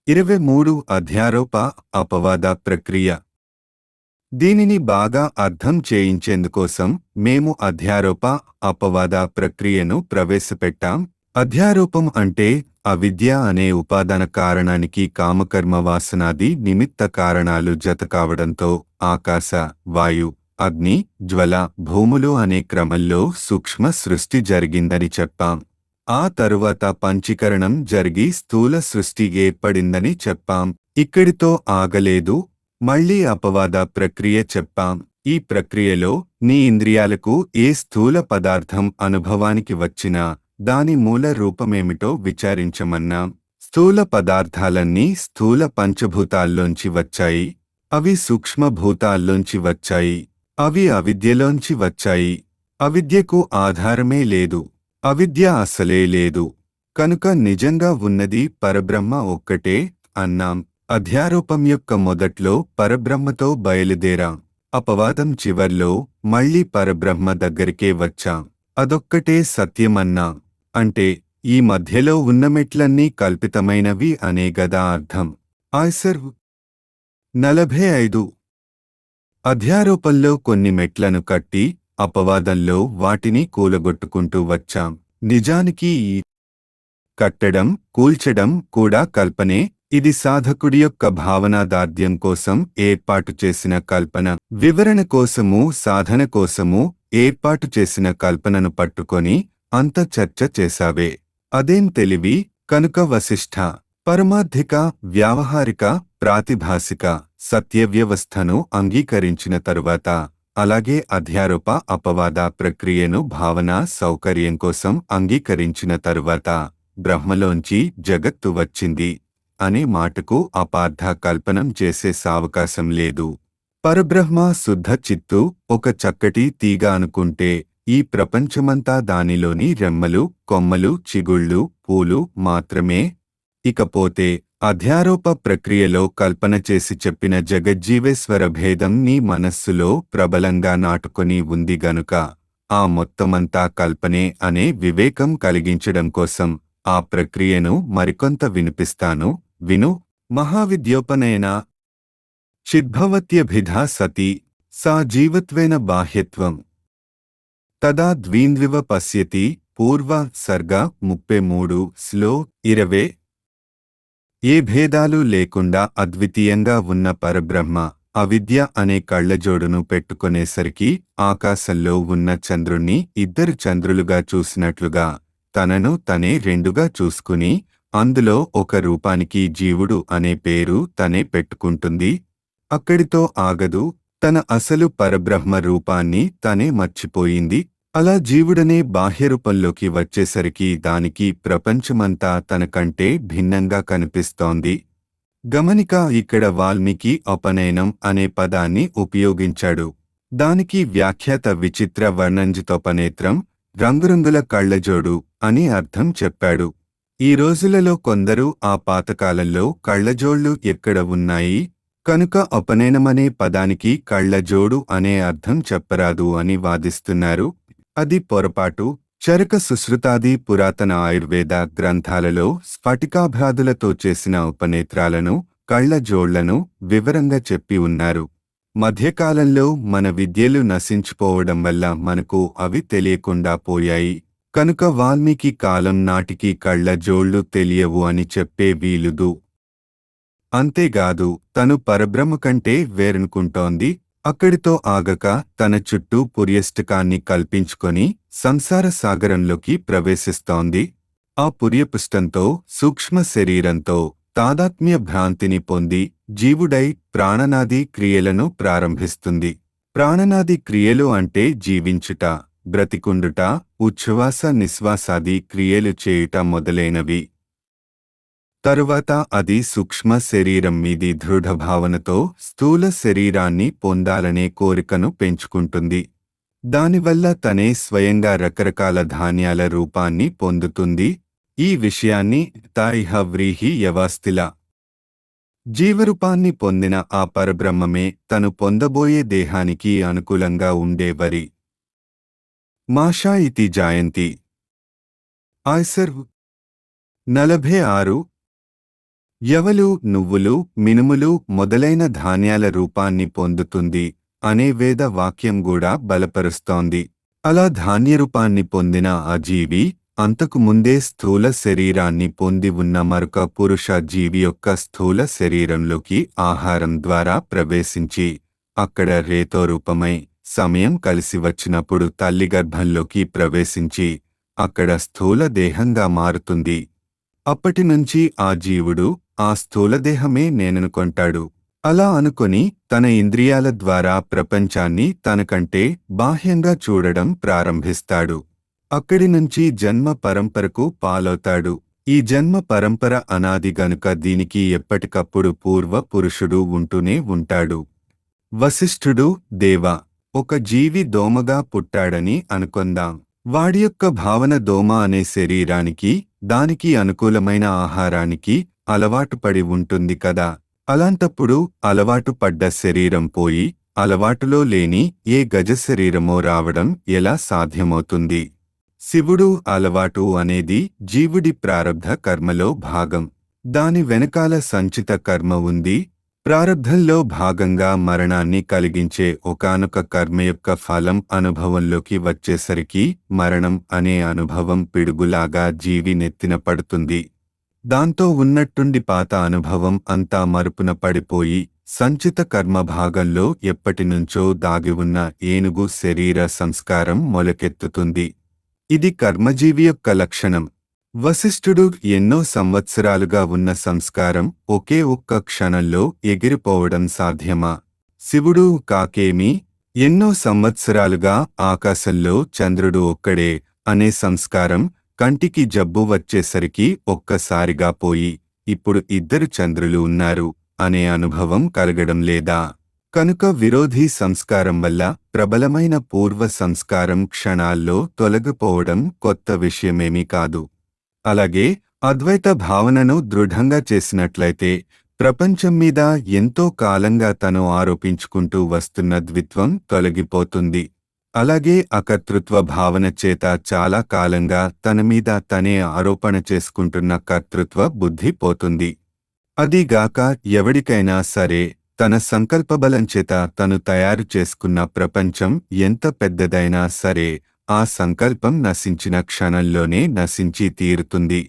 23 అధ్యారోప అపవాద ప్రక్రియ. దీనిని బాగా అర్థం చేయించేందుకోసం మేము అధ్యారోప అపవాద ప్రక్రియను ప్రవేశపెట్టాం. అధ్యారోపం అంటే అవిద్య అనే ఉపాదాన కారణానికి కామకర్మ వాసనాది నిమిత్త కారణాలు జతకావడంతో ఆకాశ, వాయు, అగ్ని, జ్వల, భూములు అనే క్రమంలో సూక్ష్మ సృష్టి జరిగిందని చెప్పాం. ఆ తరువాత పంచీకరణం జరిగి స్థూల సృష్టి ఏర్పడిందని చెప్పాం. ఇక్కడితో ఆగలేదు. మళ్ళీ అపవాద ప్రక్రియ చెప్పాం. ఈ ప్రక్రియలో నీ ఇంద్రియాలకు ఏ స్థూల పదార్థం అనుభవానికి వచ్చినా దాని మూల రూపమేమిటో విచారించమన్నాం. స్థూల పదార్థాలన్నీ స్థూల పంచభూతాల్లోంచి వచ్చాయి. అవి సూక్ష్మభూతాల్లోంచి వచ్చాయి. అవి అవిద్యలోంచి వచ్చాయి. అవిద్యకు ఆధారమే లేదు. అవిద్య అసలే లేదు. కనుక నిజంగా ఉన్నది పరబ్రహ్మ ఒక్కటే అన్నాం. అధ్యారోపం యొక్క మొదట్లో పరబ్రహ్మతో బయలుదేరాం. అపవాదం చివర్లో మళ్ళీ పరబ్రహ్మ దగ్గరికే వచ్చాం. అదొక్కటే సత్యమన్నాం. అంటే ఈ మధ్యలో ఉన్న మెట్లన్నీ కల్పితమైనవి అనే గదా అర్థం. ఆయ్సర్ 45. అధ్యారోపంలో కొన్ని మెట్లను కట్టి అపవాదంలో వాటిని కూలగొట్టుకుంటూ వచ్చాం. నిజానికి ఈ కట్టడం, కూల్చడం కూడా కల్పనే. ఇది సాధకుడి యొక్క భావనాదార్ఢ్యం కోసం ఏర్పాటు చేసిన కల్పన. వివరణ కోసము, సాధన కోసము ఏర్పాటు చేసిన కల్పనను పట్టుకొని అంత చర్చ చేశావే, అదేం తెలివి. కనుక వశిష్ఠ పరమార్థిక, వ్యావహారిక, ప్రాతిభాసిక సత్యవ్యవస్థను అంగీకరించిన తరువాత అలాగే అధ్యారోప అపవాద ప్రక్రియను భావన సౌకర్యం కోసం అంగీకరించిన తరువాత బ్రహ్మలోంచి జగత్తు వచ్చింది అనే మాటకు అపార్థ కల్పనం చేసే సావకాశం లేదు. పరబ్రహ్మ శుద్ధ చిత్తు ఒక చక్కటి తీగ అనుకుంటే ఈ ప్రపంచమంతా దానిలోని రెమ్మలు, కొమ్మలు, చిగుళ్ళు, పూలు మాత్రమే. ఇకపోతే అధ్యారోప ప్రక్రియలో కల్పన చేసి చెప్పిన జగజ్జీవేశ్వర భేదం నీ మనస్సులో ప్రబలంగా నాటుకొని ఉంది గనుక ఆ మొత్తమంతా కల్పనే అనే వివేకం కలిగించడం కోసం ఆ ప్రక్రియను మరికొంత వినిపిస్తాను, విను. మహావిద్యోపనయన చిద్భవత్యభిధా సతి సా జీవత్వేన బాహ్యత్వం తదా ద్వీంద్వివ పశ్యతి. పూర్వ సర్గ 33 శ్లో 20. ఏ భేదాలు లేకుండా అద్వితీయంగా ఉన్న పరబ్రహ్మ అవిద్య అనే కళ్లజోడును పెట్టుకునేసరికి ఆకాశంలో ఉన్న చంద్రుణ్ణి ఇద్దరు చంద్రులుగా చూసినట్లుగా తనను తనే రెండుగా చూసుకుని అందులో ఒక రూపానికి జీవుడు అనే పేరు తనే పెట్టుకుంటుంది. అక్కడితో ఆగదు. తన అసలు పరబ్రహ్మ రూపాన్ని తనే మర్చిపోయింది. అలా జీవుడనే బాహ్యరూపంలోకి వచ్చేసరికి దానికి ప్రపంచమంతా తనకంటే భిన్నంగా కనిపిస్తోంది. గమనిక, ఇక్కడ వాల్మీకి ఉపనయనం అనే పదాన్ని ఉపయోగించాడు. దానికి వ్యాఖ్యాత విచిత్ర వర్ణంజితోపనేత్రం, రంగురంగుల కళ్లజోడు అని అర్థం చెప్పాడు. ఈ రోజులలో కొందరు ఆ పాతకాలంలో కళ్లజోళ్లు ఎక్కడ ఉన్నాయి కనుక ఉపనయనమనే పదానికి కళ్లజోడు అనే అర్థం చెప్పరాదు అని వాదిస్తున్నారు. అది పొరపాటు. చరక సుశ్రుతాది పురాతన ఆయుర్వేద గ్రంథాలలో స్ఫటికాభ్రాదులతో చేసిన ఉపనేత్రాలను, కళ్లజోళ్లను వివరంగా చెప్పి ఉన్నారు. మధ్యకాలంలో మన విద్యలు నశించిపోవడం వల్ల మనకు అవి తెలియకుండా పోయాయి. కనుక వాల్మీకి కాలం నాటికి కళ్లజోళ్లు తెలియవు అని చెప్పే వీలుదు. అంతేగాదు, తను పరబ్రహ్మ కంటే వేరనుకుంటోంది. అక్కడితో ఆగక తన చుట్టూ పుర్యష్టకాన్ని కల్పించుకొని సంసార సాగరంలోకి ప్రవేశిస్తోంది. ఆ పుర్యపుష్టంతో, సూక్ష్మ శరీరంతో తాదాత్మ్య భ్రాంతిని పొంది జీవుడై ప్రాణనాది క్రియలను ప్రారంభిస్తుంది. ప్రాణనాది క్రియలు అంటే జీవించుట, బ్రతికుండుట, ఉచ్ఛ్వాస నిశ్వాసాది క్రియలు చేయుట మొదలైనవి. తరువాత అది సూక్ష్మ శరీరం మీది దృఢభావనతో స్థూల శరీరాన్ని పొందాలనే కోరికను పెంచుకుంటుంది. దానివల్ల తనే స్వయంగా రకరకాల ధాన్యాల రూపాన్ని పొందుతుంది. ఈ విషయాన్ని తాయిహ వ్రీహి యవాస్తిల జీవరూపాన్ని పొందిన ఆ పరబ్రహ్మమే తను పొందబోయే దేహానికి అనుకూలంగా ఉండే వరి మాషా ఇతి జాయంతి. ఆయ్సర్ 46. యవలు నువ్వులు మినుములు మొదలైన ధాన్యాల రూపాన్ని పొందుతుంది అనే వేద వాక్యం కూడా బలపరుస్తోంది. అలా ధాన్యరూపాన్ని పొందిన ఆ జీవి అంతకు ముందే స్థూల శరీరాన్ని పొంది ఉన్న మరొక పురుష జీవి యొక్క స్థూల శరీరంలోకి ఆహారం ద్వారా ప్రవేశించి అక్కడ రేతో రూపమై సమయం కలిసి వచ్చినప్పుడు తల్లి గర్భంలోకి ప్రవేశించి అక్కడ స్థూల దేహంగా మారుతుంది. అప్పటినుంచి ఆ జీవుడు ఆ స్థూలదేహమే నేననుకొంటాడు. అలా అనుకొని తన ఇంద్రియాల ద్వారా ప్రపంచాన్ని తనకంటే బాహ్యంగా చూడడం ప్రారంభిస్తాడు. అక్కడి నుంచి జన్మ పరంపరకు పాలవుతాడు. ఈ జన్మ పరంపర అనాది గనుక దీనికి ఎప్పటికప్పుడు పూర్వ పురుషుడు ఉంటూనే ఉంటాడు. వశిష్ఠుడు దేవా, ఒక జీవి దోమగా పుట్టాడని అనుకొందాం. వాడి యొక్క భావన దోమ అనే శరీరానికి దానికి అనుకూలమైన ఆహారానికి అలవాటు పడి ఉంటుంది కదా. అలాంటప్పుడు అలవాటు పడ్డ శరీరం పోయి అలవాటులో లేని ఏ గజ శరీరమో రావడం ఎలా సాధ్యమవుతుంది? శివుడు అలవాటు అనేది జీవుడి ప్రారబ్ధ కర్మలో భాగం. దాని వెనకాల సంచిత కర్మ ఉంది. ప్రారబ్ధంలో భాగంగా మరణాన్ని కలిగించే ఒకానొక కర్మ యొక్క ఫలం అనుభవంలోకి వచ్చేసరికి మరణం అనే అనుభవం పిడుగులాగా జీవి నెత్తిన పడుతుంది. దాంతో ఉన్నట్టుండి పాత అనుభవం అంతా మరుపున పడిపోయి సంచిత కర్మ భాగంలో ఎప్పటినుంచో దాగి ఉన్న ఏనుగు శరీర సంస్కారం మొలకెత్తుతుంది. ఇది కర్మజీవి యొక్క లక్షణం. వశిష్ఠుడు ఎన్నో సంవత్సరాలుగా ఉన్న సంస్కారం ఒకే ఒక్క క్షణంలో ఎగిరిపోవడం సాధ్యమా? శివుడు కాకేమి ఎన్నో సంవత్సరాలుగా ఆకాశంలో చంద్రుడు ఒక్కడే అనే సంస్కారం కంటికి జబ్బు వచ్చేసరికి ఒక్కసారిగా పోయి ఇప్పుడు ఇద్దరు చంద్రులు ఉన్నారు అనే అనుభవం కలగడం లేదా? కనుక విరోధీ సంస్కారం వల్ల ప్రబలమైన పూర్వ సంస్కారం క్షణాల్లో తొలగిపోవడం కొత్త విషయమేమీ కాదు. అలాగే అద్వైత భావనను దృఢంగా చేసినట్లయితే ప్రపంచం మీద ఎంతో కాలంగా తను ఆరోపించుకుంటూ వస్తున్న ద్విత్వం తొలగిపోతుంది. అలాగే అకర్తృత్వ భావన చేత చాలా కాలంగా తన మీద తనే ఆరోపణ చేసుకుంటున్న కర్తృత్వ బుద్ధి పోతుంది. అదీగాక ఎవడికైనా సరే తన సంకల్పబలం చేత తను తయారు చేసుకున్న ప్రపంచం ఎంత పెద్దదైనా సరే ఆ సంకల్పం నశించిన క్షణంలోనే నశించి తీరుతుంది.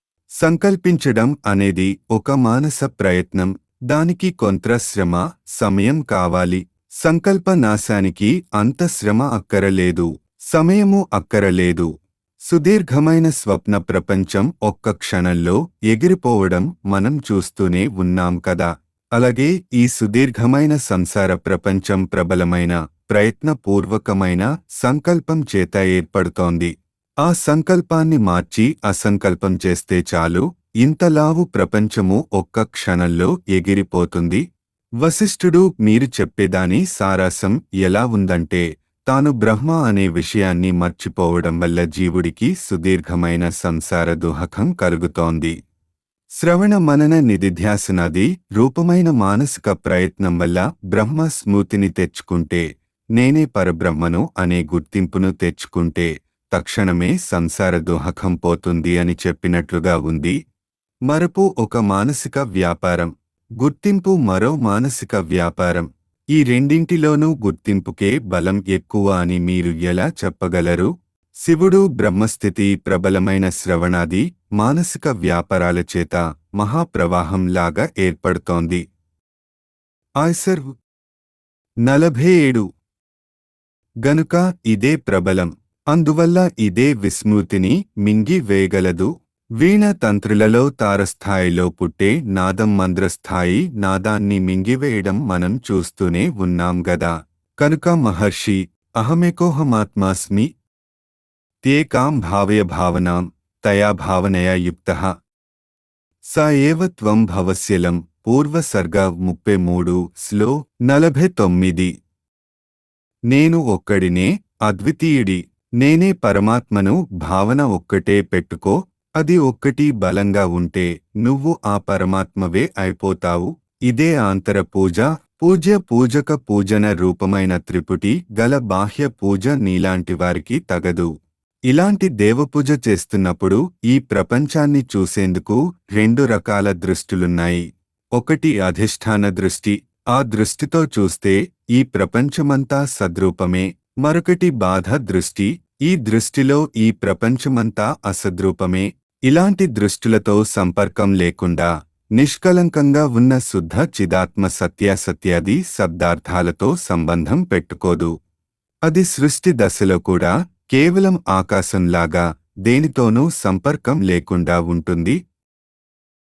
సంకల్పించడం అనేది ఒక మానస ప్రయత్నం. దానికి కొంత శ్రమ, సమయం కావాలి. సంకల్ప నాశానికి అంత శ్రమ అక్కరలేదు, సమయము అక్కరలేదు. సుదీర్ఘమైన స్వప్న ప్రపంచం ఒక్క క్షణంలో ఎగిరిపోవడం మనం చూస్తూనే ఉన్నాం కదా. అలాగే ఈ సుదీర్ఘమైన సంసార ప్రపంచం ప్రబలమైన ప్రయత్నపూర్వకమైన సంకల్పం చేత ఏర్పడుతోంది. ఆ సంకల్పాన్ని మార్చి అసంకల్పం చేస్తే చాలు, ఇంతలావు ప్రపంచము ఒక్క క్షణంలో ఎగిరిపోతుంది. వశిష్ఠుడు మీరు చెప్పేదాని సారాసం ఎలా ఉందంటే తాను బ్రహ్మ అనే విషయాన్ని మర్చిపోవడం వల్ల జీవుడికి సుదీర్ఘమైన సంసార దుహకం కలుగుతోంది. శ్రవణ మనన నిధిధ్యాసనాది రూపమైన మానసిక ప్రయత్నం వల్ల బ్రహ్మ స్మృతిని తెచ్చుకుంటే, నేనే పరబ్రహ్మను అనే గుర్తింపును తెచ్చుకుంటే తక్షణమే సంసార దుహకం పోతుంది అని చెప్పినట్లుగా ఉంది. మరపు ఒక మానసిక వ్యాపారం, గుర్తింపు మరో మానసిక వ్యాపారం. ఈ రెండింటిలోనూ గుర్తింపుకే బలం ఎక్కువ అని మీరు ఎలా చెప్పగలరు? శివుడు బ్రహ్మస్థితి ప్రబలమైన శ్రవణాది మానసిక వ్యాపారాల చేత మహాప్రవాహంలాగా ఏర్పడుతోంది. ఆయ్సర్ 47 గనుక ఇదే ప్రబలం, అందువల్ల ఇదే విస్మృతిని మింగి వేయగలదు. వీణ తంత్రులలో తారస్థాయిలో పుట్టే నాదం మంద్రస్థాయి నాదాన్ని మింగివేయడం మనం చూస్తూనే ఉన్నాం గదా. కనుక మహర్షి అహమేకోహమాత్మాస్మి తేకాం భావయ భావనాం తయా భావనయా యుక్తః స ఏవ త్వం భవస్యలం. పూర్వసర్గ 33 స్లో 49. నేను ఒక్కడినే, అద్వితీయుడి, నేనే పరమాత్మను భావన ఒక్కటే పెట్టుకో. అది ఒక్కటి బలంగా ఉంటే నువ్వు ఆ పరమాత్మవే అయిపోతావు. ఇదే ఆంతర పూజ. పూజ్య పూజక పూజన రూపమైన త్రిపుటి గల బాహ్య పూజ నీలాంటి వారికి తగదు. ఇలాంటి దేవపూజ చేస్తున్నప్పుడు ఈ ప్రపంచాన్ని చూసేందుకు రెండు రకాల దృష్టులున్నాయి. ఒకటి అధిష్టాన దృష్టి. ఆ దృష్టితో చూస్తే ఈ ప్రపంచమంతా సద్రూపమే. మరొకటి బాధ దృష్టి. ఈ దృష్టిలో ఈ ప్రపంచమంతా అసద్రూపమే. ఇలాంటి దృష్టులతో సంపర్కం లేకుండా నిష్కలంకంగా ఉన్న శుద్ధ చిదాత్మ సత్యాసత్యాది శబ్దార్థాలతో సంబంధం పెట్టుకోదు. అది సృష్టి దశలో కూడా కేవలం ఆకాశంలాగా దేనితోనూ సంపర్కం లేకుండా ఉంటుంది.